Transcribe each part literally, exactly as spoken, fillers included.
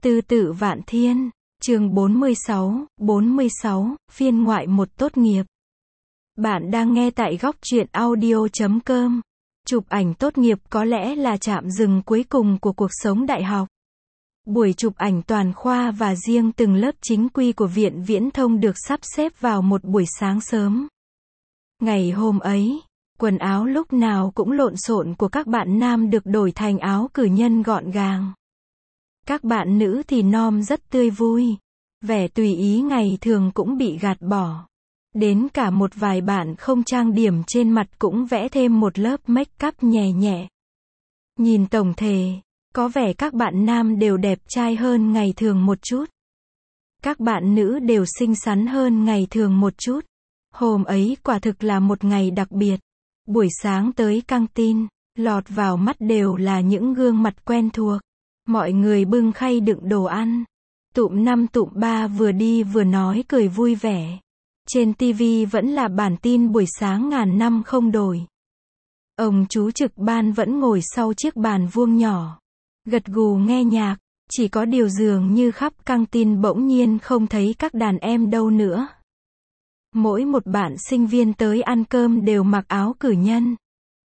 Tư tự vạn thiên, chương bốn mươi sáu, bốn mươi sáu, phiên ngoại một tốt nghiệp. Bạn đang nghe tại góc truyện audio chấm com. Chụp ảnh tốt nghiệp có lẽ là chạm dừng cuối cùng của cuộc sống đại học. Buổi chụp ảnh toàn khoa và riêng từng lớp chính quy của Viện Viễn thông được sắp xếp vào một buổi sáng sớm. Ngày hôm ấy, quần áo lúc nào cũng lộn xộn của các bạn nam được đổi thành áo cử nhân gọn gàng. Các bạn nữ thì nom rất tươi vui. Vẻ tùy ý ngày thường cũng bị gạt bỏ. Đến cả một vài bạn không trang điểm trên mặt cũng vẽ thêm một lớp make up nhẹ nhẹ. Nhìn tổng thể, có vẻ các bạn nam đều đẹp trai hơn ngày thường một chút. Các bạn nữ đều xinh xắn hơn ngày thường một chút. Hôm ấy quả thực là một ngày đặc biệt. Buổi sáng tới căng tin, lọt vào mắt đều là những gương mặt quen thuộc. Mọi người bưng khay đựng đồ ăn. Tụm năm tụm ba vừa đi vừa nói cười vui vẻ. Trên tivi vẫn là bản tin buổi sáng ngàn năm không đổi. Ông chú trực ban vẫn ngồi sau chiếc bàn vuông nhỏ. Gật gù nghe nhạc. Chỉ có điều dường như khắp căng tin bỗng nhiên không thấy các đàn em đâu nữa. Mỗi một bạn sinh viên tới ăn cơm đều mặc áo cử nhân.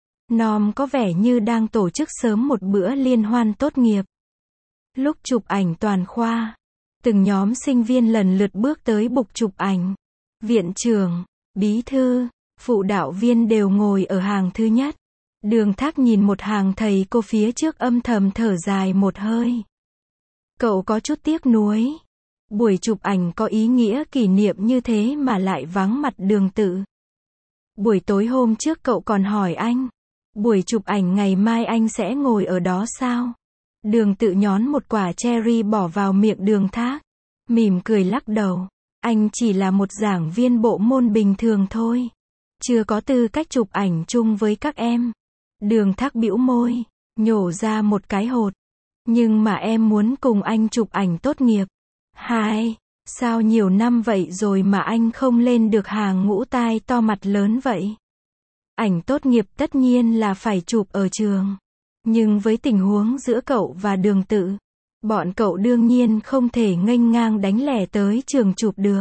Nom có vẻ như đang tổ chức sớm một bữa liên hoan tốt nghiệp. Lúc chụp ảnh toàn khoa, từng nhóm sinh viên lần lượt bước tới bục chụp ảnh. Viện trưởng, bí thư, phụ đạo viên đều ngồi ở hàng thứ nhất. Đường Thác nhìn một hàng thầy cô phía trước âm thầm thở dài một hơi. Cậu có chút tiếc nuối. Buổi chụp ảnh có ý nghĩa kỷ niệm như thế mà lại vắng mặt Đường Tự. Buổi tối hôm trước cậu còn hỏi anh, buổi chụp ảnh ngày mai anh sẽ ngồi ở đó sao? Đường Tự nhón một quả cherry bỏ vào miệng Đường Thác, mỉm cười lắc đầu. Anh chỉ là một giảng viên bộ môn bình thường thôi, chưa có tư cách chụp ảnh chung với các em. Đường Thác bĩu môi, nhổ ra một cái hột. Nhưng mà em muốn cùng anh chụp ảnh tốt nghiệp. Hai, sao nhiều năm vậy rồi mà anh không lên được hàng ngũ tai to mặt lớn vậy? Ảnh tốt nghiệp tất nhiên là phải chụp ở trường. Nhưng với tình huống giữa cậu và Đường Tự, bọn cậu đương nhiên không thể nghênh ngang đánh lẻ tới trường chụp được.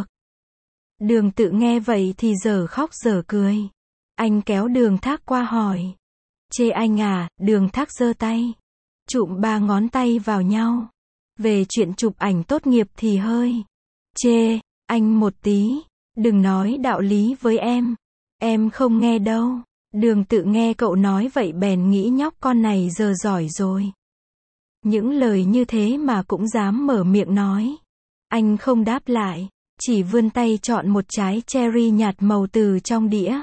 Đường Tự nghe vậy thì dở khóc dở cười. Anh kéo Đường Thác qua hỏi. Chê anh à? Đường Thác giơ tay, chụm ba ngón tay vào nhau. Về chuyện chụp ảnh tốt nghiệp thì hơi chê anh một tí. Đừng nói đạo lý với em. Em không nghe đâu. Đường Tự nghe cậu nói vậy bèn nghĩ nhóc con này giờ giỏi rồi. Những lời như thế mà cũng dám mở miệng nói. Anh không đáp lại, chỉ vươn tay chọn một trái cherry nhạt màu từ trong đĩa.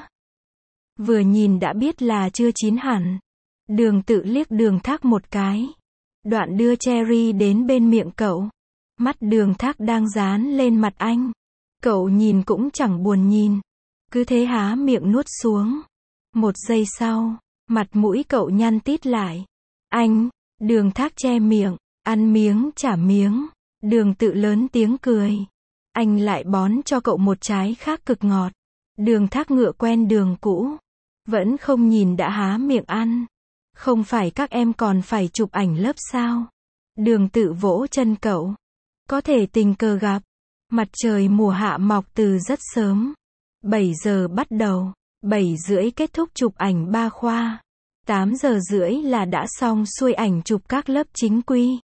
Vừa nhìn đã biết là chưa chín hẳn. Đường Tự liếc Đường Thác một cái, đoạn đưa cherry đến bên miệng cậu. Mắt Đường Thác đang dán lên mặt anh. Cậu nhìn cũng chẳng buồn nhìn, cứ thế há miệng nuốt xuống. Một giây sau, mặt mũi cậu nhăn tít lại. Anh, Đường Thác che miệng, ăn miếng trả miếng. Đường Tự lớn tiếng cười. Anh lại bón cho cậu một trái khác cực ngọt. Đường Thác ngựa quen đường cũ, vẫn không nhìn đã há miệng ăn. Không phải các em còn phải chụp ảnh lớp sao? Đường Tự vỗ chân cậu. Có thể tình cờ gặp. Mặt trời mùa hạ mọc từ rất sớm. bảy giờ bắt đầu, bảy rưỡi kết thúc chụp ảnh ba khoa. tám giờ rưỡi là đã xong xuôi ảnh chụp các lớp chính quy.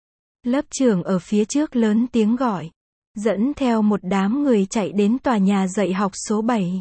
Lớp trưởng ở phía trước lớn tiếng gọi, dẫn theo một đám người chạy đến tòa nhà dạy học số bảy.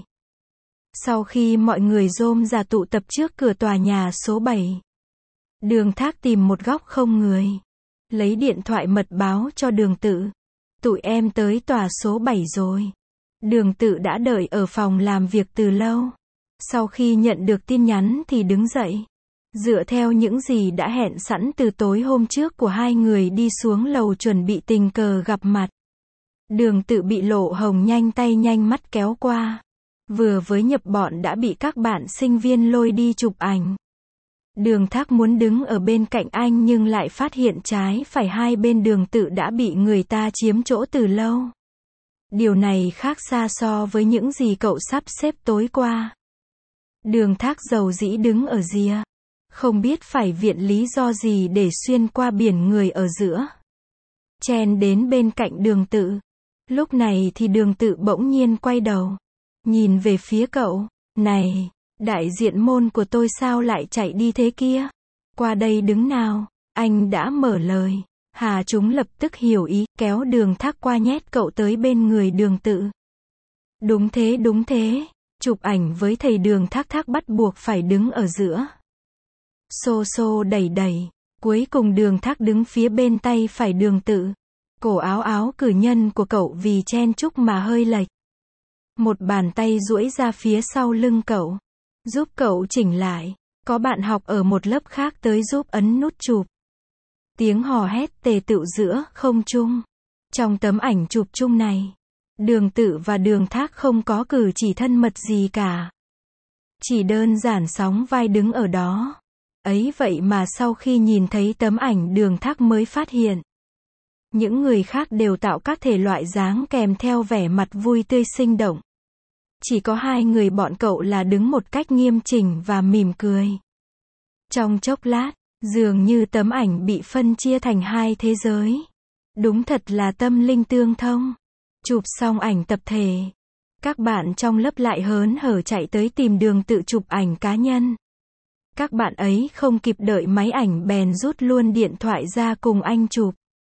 Sau khi mọi người rôm ra tụ tập trước cửa tòa nhà số bảy, Đường Thác tìm một góc không người, lấy điện thoại mật báo cho Đường Tự. Tụi em tới tòa số bảy rồi. Đường Tự đã đợi ở phòng làm việc từ lâu. Sau khi nhận được tin nhắn thì đứng dậy, dựa theo những gì đã hẹn sẵn từ tối hôm trước của hai người đi xuống lầu chuẩn bị tình cờ gặp mặt. Đường Tự bị lộ hồng nhanh tay nhanh mắt kéo qua. Vừa với nhập bọn đã bị các bạn sinh viên lôi đi chụp ảnh. Đường Thác muốn đứng ở bên cạnh anh nhưng lại phát hiện trái phải hai bên Đường Tự đã bị người ta chiếm chỗ từ lâu. Điều này khác xa so với những gì cậu sắp xếp tối qua. Đường Thác dầu dĩ đứng ở rìa, không biết phải viện lý do gì để xuyên qua biển người ở giữa. chen đến bên cạnh Đường Tự. Lúc này thì Đường Tự bỗng nhiên quay đầu, nhìn về phía cậu. Này, đại diện môn của tôi sao lại chạy đi thế kia? Qua đây đứng nào, anh đã mở lời. Hà Chúng lập tức hiểu ý, kéo Đường Thác qua nhét cậu tới bên người Đường Tự. Đúng thế đúng thế, chụp ảnh với thầy Đường Thác Thác bắt buộc phải đứng ở giữa. Xô xô đẩy đẩy, cuối cùng Đường Thác đứng phía bên tay phải Đường Tự. Cổ áo áo cử nhân của cậu vì chen chúc mà hơi lệch. Một bàn tay duỗi ra phía sau lưng cậu, giúp cậu chỉnh lại. Có bạn học ở một lớp khác tới giúp ấn nút chụp. Tiếng hò hét tề tựu giữa không trung. Trong tấm ảnh chụp chung này, Đường Tự và Đường Thác không có cử chỉ thân mật gì cả. Chỉ đơn giản sóng vai đứng ở đó. Ấy vậy mà sau khi nhìn thấy tấm ảnh Đường Thác mới phát hiện. Những người khác đều tạo các thể loại dáng kèm theo vẻ mặt vui tươi sinh động. Chỉ có hai người bọn cậu là đứng một cách nghiêm chỉnh và mỉm cười. Trong chốc lát, dường như tấm ảnh bị phân chia thành hai thế giới. Đúng thật là tâm linh tương thông. Chụp xong ảnh tập thể, các bạn trong lớp lại hớn hở chạy tới tìm Đường Tự chụp ảnh cá nhân. Các bạn ấy không kịp đợi máy ảnh bèn rút luôn điện thoại ra cùng anh chụp.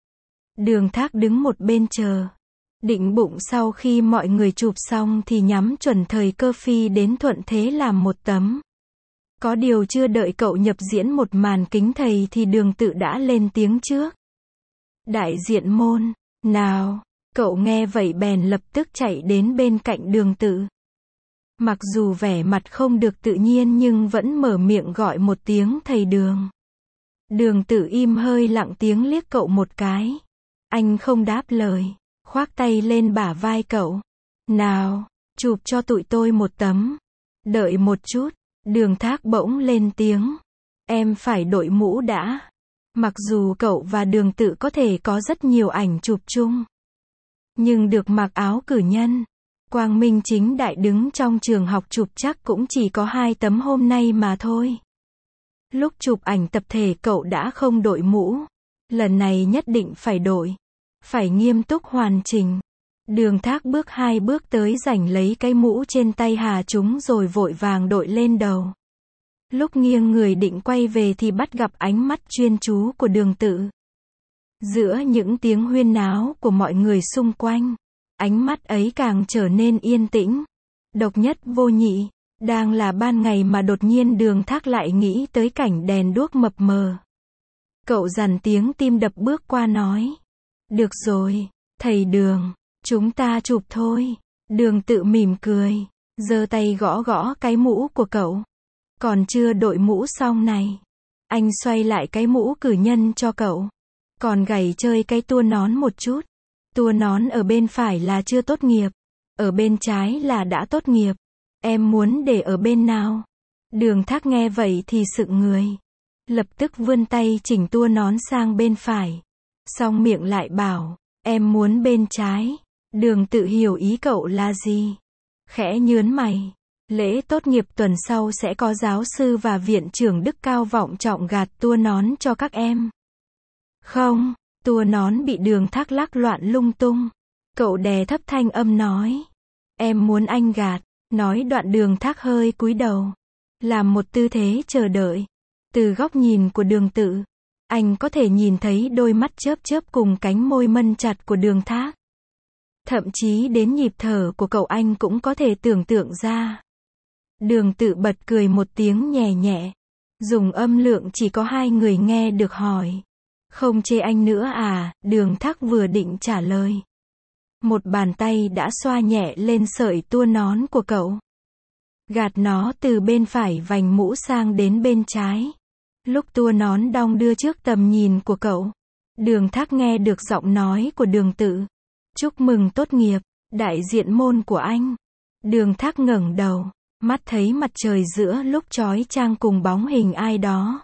Đường Thác đứng một bên chờ, định bụng sau khi mọi người chụp xong thì nhắm chuẩn thời cơ phi đến thuận thế làm một tấm. Có điều chưa đợi cậu nhập diễn một màn kính thầy thì Đường Tự đã lên tiếng trước. Đại diện môn, nào, cậu nghe vậy bèn lập tức chạy đến bên cạnh Đường Tự. Mặc dù vẻ mặt không được tự nhiên nhưng vẫn mở miệng gọi một tiếng thầy Đường. Đường Tự im hơi lặng tiếng liếc cậu một cái. Anh không đáp lời, khoác tay lên bả vai cậu. Nào, chụp cho tụi tôi một tấm. Đợi một chút, Đường Thác bỗng lên tiếng. Em phải đội mũ đã. Mặc dù cậu và Đường Tự có thể có rất nhiều ảnh chụp chung, nhưng được mặc áo cử nhân, quang minh chính đại đứng trong trường học chụp chắc cũng chỉ có hai tấm hôm nay mà thôi. Lúc chụp ảnh tập thể cậu đã không đội mũ. Lần này nhất định phải đội. Phải nghiêm túc hoàn chỉnh. Đường Thác bước hai bước tới giành lấy cái mũ trên tay Hà Chúng rồi vội vàng đội lên đầu. Lúc nghiêng người định quay về thì bắt gặp ánh mắt chuyên chú của Đường Tự. Giữa những tiếng huyên náo của mọi người xung quanh, ánh mắt ấy càng trở nên yên tĩnh, độc nhất vô nhị. Đang là ban ngày mà đột nhiên Đường Thác lại nghĩ tới cảnh đèn đuốc mập mờ. Cậu dằn tiếng tim đập bước qua nói. Được rồi, thầy Đường, chúng ta chụp thôi. Đường Tự mỉm cười, giơ tay gõ gõ cái mũ của cậu. Còn chưa đội mũ xong này. Anh xoay lại cái mũ cử nhân cho cậu. Còn gảy chơi cái tua nón một chút. Tua nón ở bên phải là chưa tốt nghiệp. Ở bên trái là đã tốt nghiệp. Em muốn để ở bên nào? Đường Thác nghe vậy thì sững người. Lập tức vươn tay chỉnh tua nón sang bên phải. Xong miệng lại bảo, em muốn bên trái. Đường Tự hiểu ý cậu là gì. Khẽ nhớn mày. Lễ tốt nghiệp tuần sau sẽ có giáo sư và viện trưởng đức cao vọng trọng gạt tua nón cho các em. Không, tua nón bị Đường Thác lắc loạn lung tung. Cậu đè thấp thanh âm nói. Em muốn anh gạt. Nói đoạn Đường Thác hơi cúi đầu. Làm một tư thế chờ đợi. Từ góc nhìn của Đường Tự, anh có thể nhìn thấy đôi mắt chớp chớp cùng cánh môi mân chặt của Đường Thác. Thậm chí đến nhịp thở của cậu anh cũng có thể tưởng tượng ra. Đường Tự bật cười một tiếng nhẹ nhẹ. Dùng âm lượng chỉ có hai người nghe được hỏi. Không chê anh nữa à? Đường Thác vừa định trả lời. Một bàn tay đã xoa nhẹ lên sợi tua nón của cậu. Gạt nó từ bên phải vành mũ sang đến bên trái. Lúc tua nón đong đưa trước tầm nhìn của cậu, Đường Thác nghe được giọng nói của Đường Tự. Chúc mừng tốt nghiệp, đại diện môn của anh. Đường Thác ngẩng đầu, mắt thấy mặt trời giữa lúc chói chang cùng bóng hình ai đó.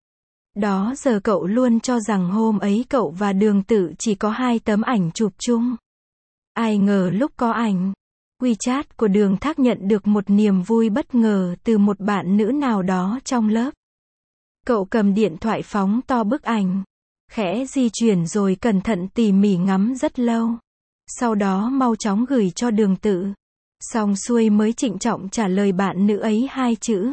Đó giờ cậu luôn cho rằng hôm ấy cậu và Đường Tự chỉ có hai tấm ảnh chụp chung. Ai ngờ lúc có ảnh WeChat của Đường Thác nhận được một niềm vui bất ngờ từ một bạn nữ nào đó trong lớp. Cậu cầm điện thoại phóng to bức ảnh. Khẽ di chuyển rồi cẩn thận tỉ mỉ ngắm rất lâu. Sau đó mau chóng gửi cho Đường Tự. Xong xuôi mới trịnh trọng trả lời bạn nữ ấy hai chữ.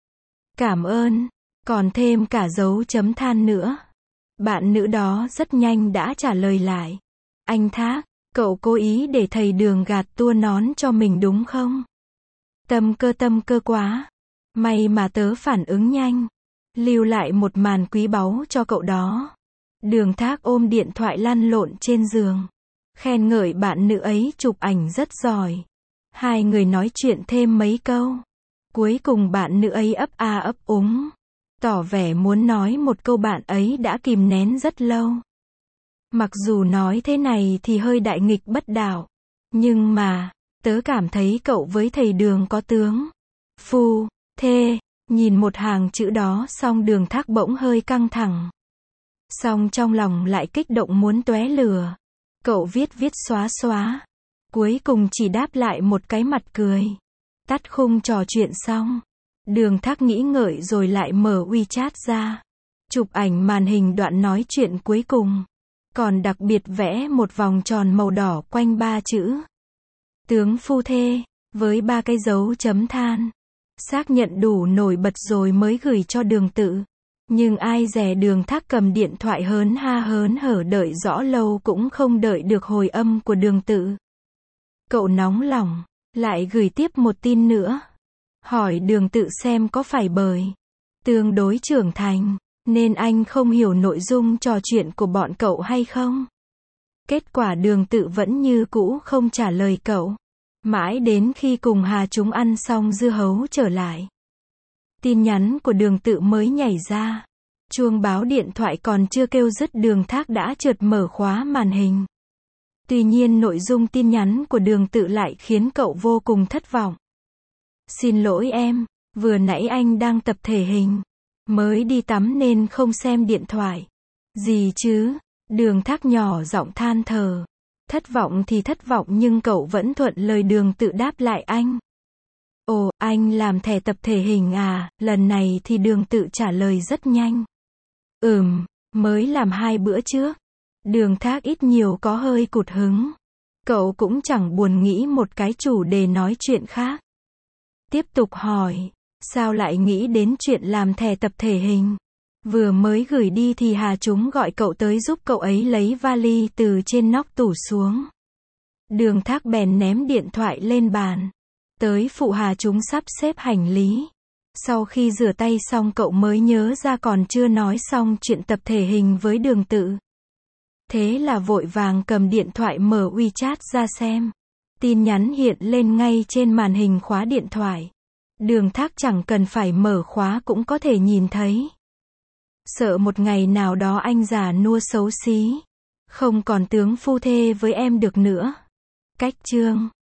Cảm ơn. Còn thêm cả dấu chấm than nữa. Bạn nữ đó rất nhanh đã trả lời lại. Anh Thác, cậu cố ý để thầy Đường gạt tua nón cho mình đúng không? Tâm cơ tâm cơ quá. May mà tớ phản ứng nhanh. Lưu lại một màn quý báu cho cậu đó. Đường Thác ôm điện thoại lăn lộn trên giường. Khen ngợi bạn nữ ấy chụp ảnh rất giỏi. Hai người nói chuyện thêm mấy câu. Cuối cùng bạn nữ ấy ấp a ấp úng. Tỏ vẻ muốn nói một câu bạn ấy đã kìm nén rất lâu. Mặc dù nói thế này thì hơi đại nghịch bất đạo. Nhưng mà, tớ cảm thấy cậu với thầy Đường có tướng. Phu, thê, nhìn một hàng chữ đó xong Đường Thác bỗng hơi căng thẳng. Xong trong lòng lại kích động muốn tóe lửa. Cậu viết viết xóa xóa. Cuối cùng chỉ đáp lại một cái mặt cười. Tắt khung trò chuyện xong. Đường Thác nghĩ ngợi rồi lại mở WeChat ra. Chụp ảnh màn hình đoạn nói chuyện cuối cùng. Còn đặc biệt vẽ một vòng tròn màu đỏ quanh ba chữ. Tướng phu thê, với ba cái dấu chấm than. Xác nhận đủ nổi bật rồi mới gửi cho Đường Tự. Nhưng ai dè Đường Thác cầm điện thoại hớn ha hớn hở đợi rõ lâu cũng không đợi được hồi âm của Đường Tự. Cậu nóng lòng, lại gửi tiếp một tin nữa. Hỏi Đường Tự xem có phải bởi tương đối trưởng thành, nên anh không hiểu nội dung trò chuyện của bọn cậu hay không? Kết quả Đường Tự vẫn như cũ không trả lời cậu. Mãi đến khi cùng Hà chúng ăn xong dưa hấu trở lại. Tin nhắn của Đường Tự mới nhảy ra. Chuông báo điện thoại còn chưa kêu dứt Đường Thác đã chợt mở khóa màn hình. Tuy nhiên nội dung tin nhắn của Đường Tự lại khiến cậu vô cùng thất vọng. Xin lỗi em, vừa nãy anh đang tập thể hình. Mới đi tắm nên không xem điện thoại. Gì chứ? Đường Thác nhỏ giọng than thở. Thất vọng thì thất vọng nhưng cậu vẫn thuận lời Đường Tự đáp lại anh. Ồ, anh làm thẻ tập thể hình à? Lần này thì Đường Tự trả lời rất nhanh. Ừm, mới làm hai bữa trước. Đường Thác ít nhiều có hơi cụt hứng. Cậu cũng chẳng buồn nghĩ một cái chủ đề nói chuyện khác. Tiếp tục hỏi, sao lại nghĩ đến chuyện làm thẻ tập thể hình? Vừa mới gửi đi thì Hà chúng gọi cậu tới giúp cậu ấy lấy vali từ trên nóc tủ xuống. Đường Thác bèn ném điện thoại lên bàn. Tới phụ Hà chúng sắp xếp hành lý. Sau khi rửa tay xong cậu mới nhớ ra còn chưa nói xong chuyện tập thể hình với Đường Tự. Thế là vội vàng cầm điện thoại mở WeChat ra xem. Tin nhắn hiện lên ngay trên màn hình khóa điện thoại. Đường Thác chẳng cần phải mở khóa cũng có thể nhìn thấy. Sợ một ngày nào đó anh già nua xấu xí. Không còn tướng phu thê với em được nữa. Cách chương